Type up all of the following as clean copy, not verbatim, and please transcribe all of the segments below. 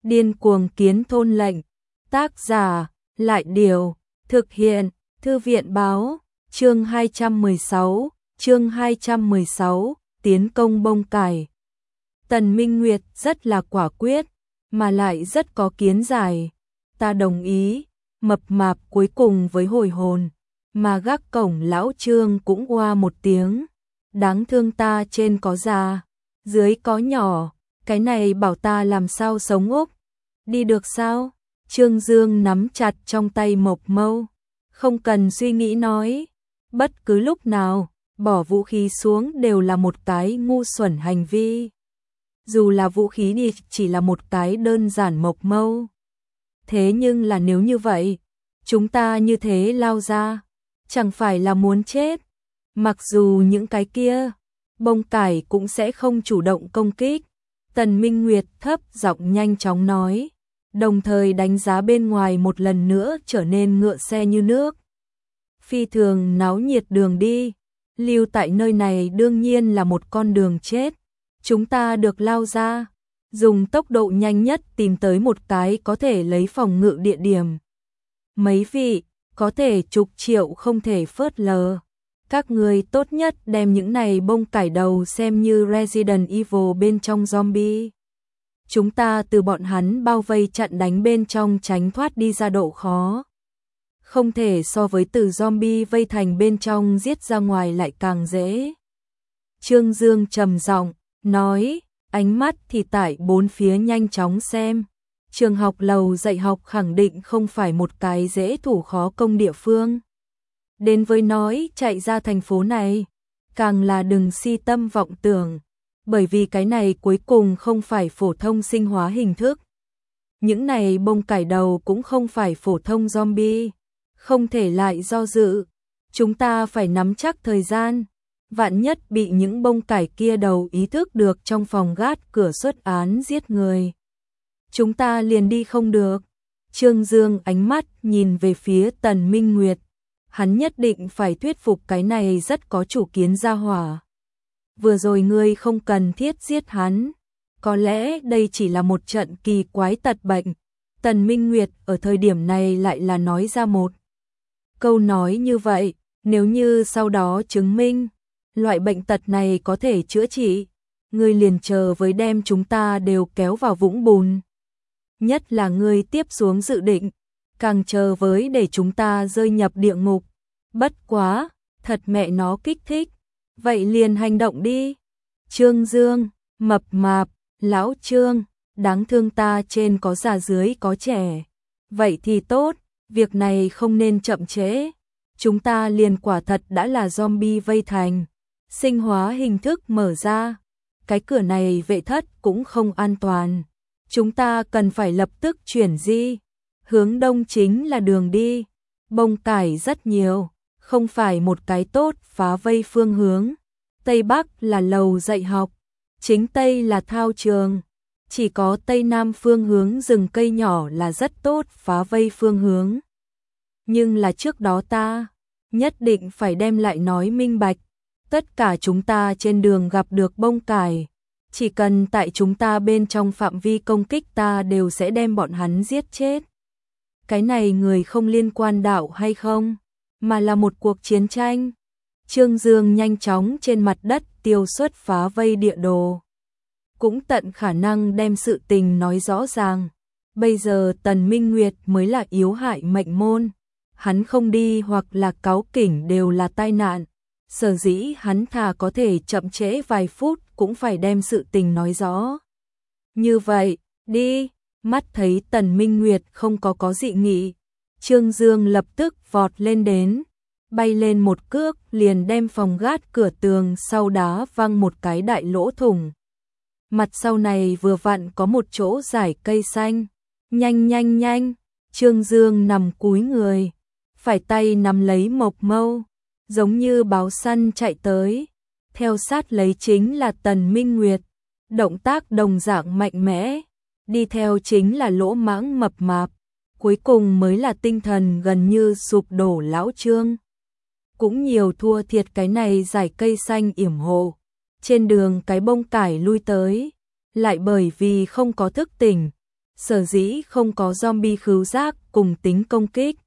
Điên cuồng kiến thôn lệnh. Tác giả, Lại Điều, thực hiện, Thư viện báo, chương 216, tiến công bông cải. Tần Minh Nguyệt rất là quả quyết, mà lại rất có kiến giải. Ta đồng ý, mập mạp cuối cùng với hồi hồn, mà gác cổng lão Trương cũng oa một tiếng. Đáng thương ta trên có già, dưới có nhỏ, cái này bảo ta làm sao sống úp. Đi được sao? Trương Dương nắm chặt trong tay Mộc Mâu, không cần suy nghĩ nói, bất cứ lúc nào, bỏ vũ khí xuống đều là một cái ngu xuẩn hành vi. Dù là vũ khí thì chỉ là một cái đơn giản Mộc Mâu. Thế nhưng là nếu như vậy, chúng ta như thế lao ra, chẳng phải là muốn chết. Mặc dù những cái kia, bông cải cũng sẽ không chủ động công kích. Tần Minh Nguyệt thấp giọng nhanh chóng nói, đồng thời đánh giá bên ngoài một lần nữa trở nên ngựa xe như nước. Phi thường náo nhiệt đường đi, lưu tại nơi này đương nhiên là một con đường chết. Chúng ta được lao ra, dùng tốc độ nhanh nhất tìm tới một cái có thể lấy phòng ngự địa điểm. Mấy vị, có thể chục triệu không thể phớt lờ. Các người tốt nhất đem những này bông cải đầu xem như Resident Evil bên trong zombie. Chúng ta từ bọn hắn bao vây chặn đánh bên trong tránh thoát đi ra độ khó. Không thể so với từ zombie vây thành bên trong giết ra ngoài lại càng dễ. Trương Dương trầm giọng nói, ánh mắt thì tại bốn phía nhanh chóng xem. Trường học lầu dạy học khẳng định không phải một cái dễ thủ khó công địa phương. Đến với nói chạy ra thành phố này, càng là đừng si tâm vọng tưởng, bởi vì cái này cuối cùng không phải phổ thông sinh hóa hình thức. Những này bông cải đầu cũng không phải phổ thông zombie, không thể lại do dự. Chúng ta phải nắm chắc thời gian, vạn nhất bị những bông cải kia đầu ý thức được trong phòng gác cửa xuất án giết người. Chúng ta liền đi không được. Trương Dương ánh mắt nhìn về phía Tần Minh Nguyệt. Hắn nhất định phải thuyết phục cái này rất có chủ kiến gia hỏa. Vừa rồi ngươi không cần thiết giết hắn. Có lẽ đây chỉ là một trận kỳ quái tật bệnh. Tần Minh Nguyệt ở thời điểm này lại là nói ra một câu nói như vậy. Nếu như sau đó chứng minh loại bệnh tật này có thể chữa trị, ngươi liền chờ với đem chúng ta đều kéo vào vũng bùn. Nhất là ngươi tiếp xuống dự định, càng chờ với để chúng ta rơi nhập địa ngục. Bất quá, thật mẹ nó kích thích. Vậy liền hành động đi. Trương Dương, mập mạp, lão Trương, đáng thương ta trên có già dưới có trẻ. Vậy thì tốt, việc này không nên chậm trễ. Chúng ta liền quả thật đã là zombie vây thành. Sinh hóa hình thức mở ra. Cái cửa này vệ thất cũng không an toàn. Chúng ta cần phải lập tức chuyển di. Hướng đông chính là đường đi. Bông cải rất nhiều, không phải một cái tốt phá vây phương hướng. Tây Bắc là lầu dạy học, chính Tây là thao trường. Chỉ có Tây Nam phương hướng rừng cây nhỏ là rất tốt phá vây phương hướng. Nhưng là trước đó ta nhất định phải đem lại nói minh bạch. Tất cả chúng ta trên đường gặp được bông cải, chỉ cần tại chúng ta bên trong phạm vi công kích ta đều sẽ đem bọn hắn giết chết. Cái này người không liên quan đạo hay không, mà là một cuộc chiến tranh. Trương Dương nhanh chóng trên mặt đất tiêu xuất phá vây địa đồ. Cũng tận khả năng đem sự tình nói rõ ràng. Bây giờ Tần Minh Nguyệt mới là yếu hại mệnh môn. Hắn không đi hoặc là cáu kỉnh đều là tai nạn. Sở dĩ hắn thà có thể chậm trễ vài phút cũng phải đem sự tình nói rõ. Như vậy, đi. Mắt thấy Tần Minh Nguyệt không có dị nghị, Trương Dương lập tức vọt lên đến, bay lên một cước liền đem phòng gác cửa tường sau đá văng một cái đại lỗ thủng. Mặt sau này vừa vặn có một chỗ rải cây xanh. Nhanh, Trương Dương nằm cúi người, phải tay nắm lấy Mộc Mâu, giống như báo săn chạy tới. Theo sát lấy chính là Tần Minh Nguyệt, động tác đồng dạng mạnh mẽ. Đi theo chính là lỗ mãng mập mạp, cuối cùng mới là tinh thần gần như sụp đổ lão Trương. Cũng nhiều thua thiệt cái này giải cây xanh yểm hộ. Trên đường cái bông cải lui tới, lại bởi vì không có thức tỉnh, sở dĩ không có zombie khứu giác cùng tính công kích.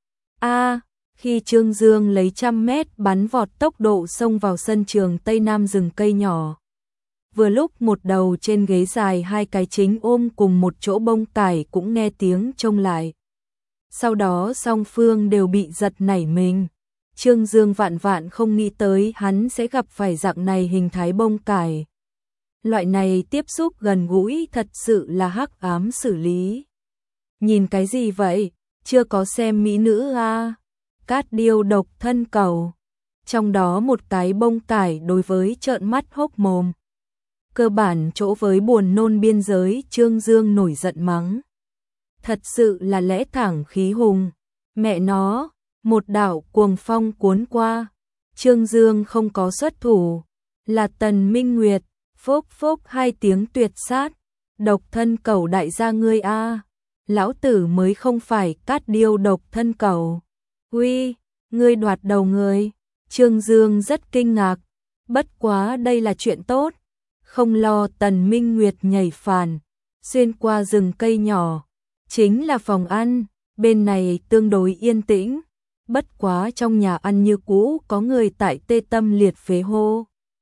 Khi Trương Dương lấy 100 mét bắn vọt tốc độ xông vào sân trường Tây Nam rừng cây nhỏ. Vừa lúc một đầu trên ghế dài hai cái chính ôm cùng một chỗ bông cải cũng nghe tiếng trông lại. Sau đó song phương đều bị giật nảy mình. Trương Dương vạn vạn không nghĩ tới hắn sẽ gặp phải dạng này hình thái bông cải. Loại này tiếp xúc gần gũi thật sự là hắc ám xử lý. Nhìn cái gì vậy? Chưa có xem mỹ nữ à? Cát điêu độc thân cầu. Trong đó một cái bông cải đối với trợn mắt hốc mồm. Cơ bản chỗ với buồn nôn biên giới, Trương Dương nổi giận mắng. Thật sự là lẽ thẳng khí hùng. Mẹ nó, một đạo cuồng phong cuốn qua. Trương Dương không có xuất thủ. Là Tần Minh Nguyệt. Phốc phốc hai tiếng tuyệt sát. Độc thân cầu đại gia ngươi a. Lão tử mới không phải cát điêu độc thân cầu. Uy, ngươi đoạt đầu người. Trương Dương rất kinh ngạc. Bất quá đây là chuyện tốt. Không lo Tần Minh Nguyệt nhảy phàn. Xuyên qua rừng cây nhỏ. Chính là phòng ăn. Bên này tương đối yên tĩnh. Bất quá trong nhà ăn như cũ có người tại tê tâm liệt phế hô.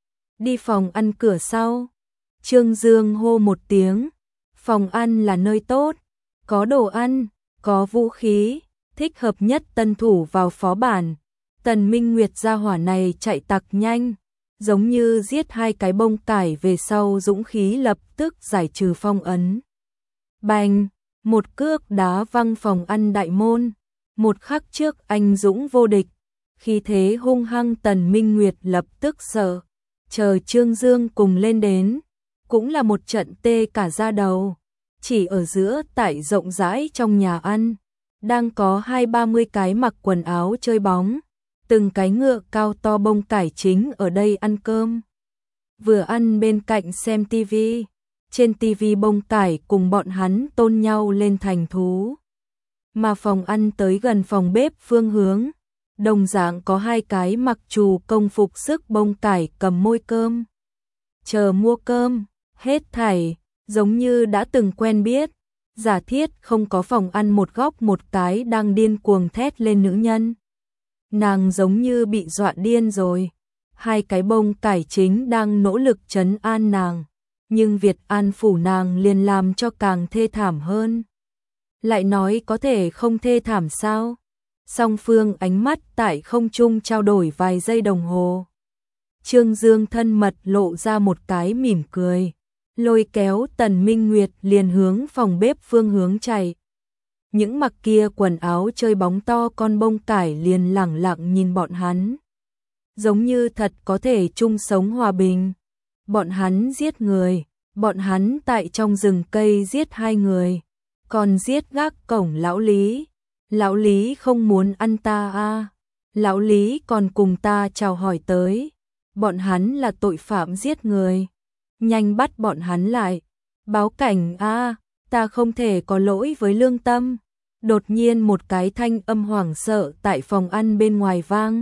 Đi phòng ăn cửa sau. Trương Dương hô một tiếng. Phòng ăn là nơi tốt. Có đồ ăn, có vũ khí. Thích hợp nhất tân thủ vào phó bản. Tần Minh Nguyệt gia hỏa này chạy tặc nhanh. Giống như giết hai cái bông cải về sau dũng khí lập tức giải trừ phong ấn. Bành, một cước đá văng phòng ăn đại môn. Một khắc trước anh dũng vô địch. Khi thế hung hăng Tần Minh Nguyệt lập tức sợ. Chờ Trương Dương cùng lên đến. Cũng là một trận tê cả da đầu. Chỉ ở giữa tại rộng rãi trong nhà ăn. Đang có 20-30 cái mặc quần áo chơi bóng. Từng cái ngựa cao to bông cải chính ở đây ăn cơm. Vừa ăn bên cạnh xem tivi. Trên tivi bông cải cùng bọn hắn tôn nhau lên thành thú. Mà phòng ăn tới gần phòng bếp phương hướng. Đồng dạng có hai cái mặc trù công phục sức bông cải cầm môi cơm. Chờ mua cơm, hết thảy, giống như đã từng quen biết. Giả thiết không có phòng ăn một góc một cái đang điên cuồng thét lên nữ nhân. Nàng giống như bị dọa điên rồi. Hai cái bông cải chính đang nỗ lực trấn an nàng. Nhưng Việt An phủ nàng liền làm cho càng thê thảm hơn. Lại nói có thể không thê thảm sao? Song phương ánh mắt tại không trung trao đổi vài giây đồng hồ. Trương Dương thân mật lộ ra một cái mỉm cười. Lôi kéo Tần Minh Nguyệt liền hướng phòng bếp phương hướng chạy. Những mặc kia quần áo chơi bóng to con bông cải liền lẳng lặng nhìn bọn hắn. Giống như thật có thể chung sống hòa bình. Bọn hắn giết người. Bọn hắn tại trong rừng cây giết hai người. Còn giết gác cổng lão Lý. Lão Lý không muốn ăn ta à. Lão Lý còn cùng ta chào hỏi tới. Bọn hắn là tội phạm giết người. Nhanh bắt bọn hắn lại. Báo cảnh à, ta không thể có lỗi với lương tâm. Đột nhiên một cái thanh âm hoảng sợ tại phòng ăn bên ngoài vang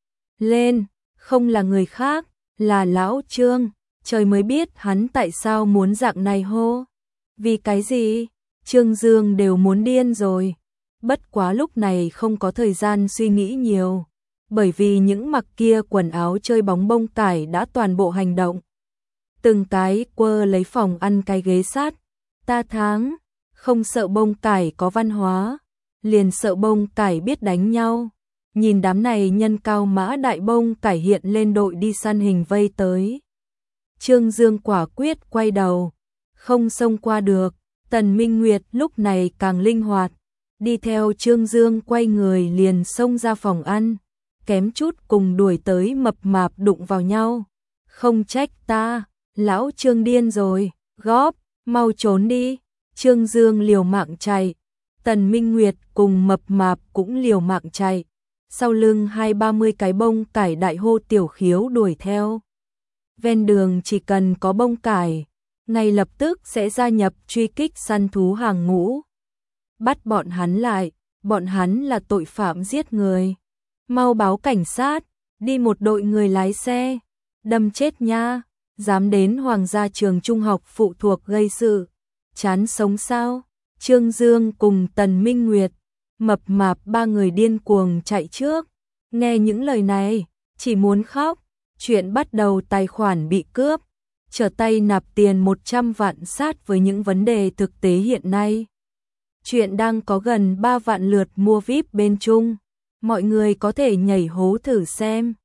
lên. Không là người khác, là lão Trương. Trời mới biết hắn tại sao muốn dạng này hô. Vì cái gì? Trương Dương đều muốn điên rồi. Bất quá lúc này không có thời gian suy nghĩ nhiều. Bởi vì những mặc kia quần áo chơi bóng bông cải đã toàn bộ hành động. Từng cái quơ lấy phòng ăn cái ghế sát. Ta thắng. Không sợ bông cải có văn hóa. Liền sợ bông cải biết đánh nhau. Nhìn đám này nhân cao mã đại bông cải hiện lên đội đi săn hình vây tới. Trương Dương quả quyết quay đầu. Không xông qua được. Tần Minh Nguyệt lúc này càng linh hoạt. Đi theo Trương Dương quay người liền xông ra phòng ăn. Kém chút cùng đuổi tới mập mạp đụng vào nhau. Không trách ta, lão Trương điên rồi, góp, mau trốn đi. Trương Dương liều mạng chạy. Tần Minh Nguyệt cùng mập mạp cũng liều mạng chạy. Sau lưng 20-30 cái bông cải đại hô tiểu khiếu đuổi theo. Ven đường chỉ cần có bông cải, ngay lập tức sẽ gia nhập truy kích săn thú hàng ngũ. Bắt bọn hắn lại, bọn hắn là tội phạm giết người. Mau báo cảnh sát, đi một đội người lái xe, đâm chết nha, dám đến Hoàng gia trường trung học phụ thuộc gây sự. Chán sống sao? Trương Dương cùng Tần Minh Nguyệt, mập mạp ba người điên cuồng chạy trước. Nghe những lời này, chỉ muốn khóc. Chuyện bắt đầu tài khoản bị cướp, trở tay nạp tiền 100 vạn sát với những vấn đề thực tế hiện nay. Chuyện đang có gần 3 vạn lượt mua VIP bên Trung. Mọi người có thể nhảy hố thử xem.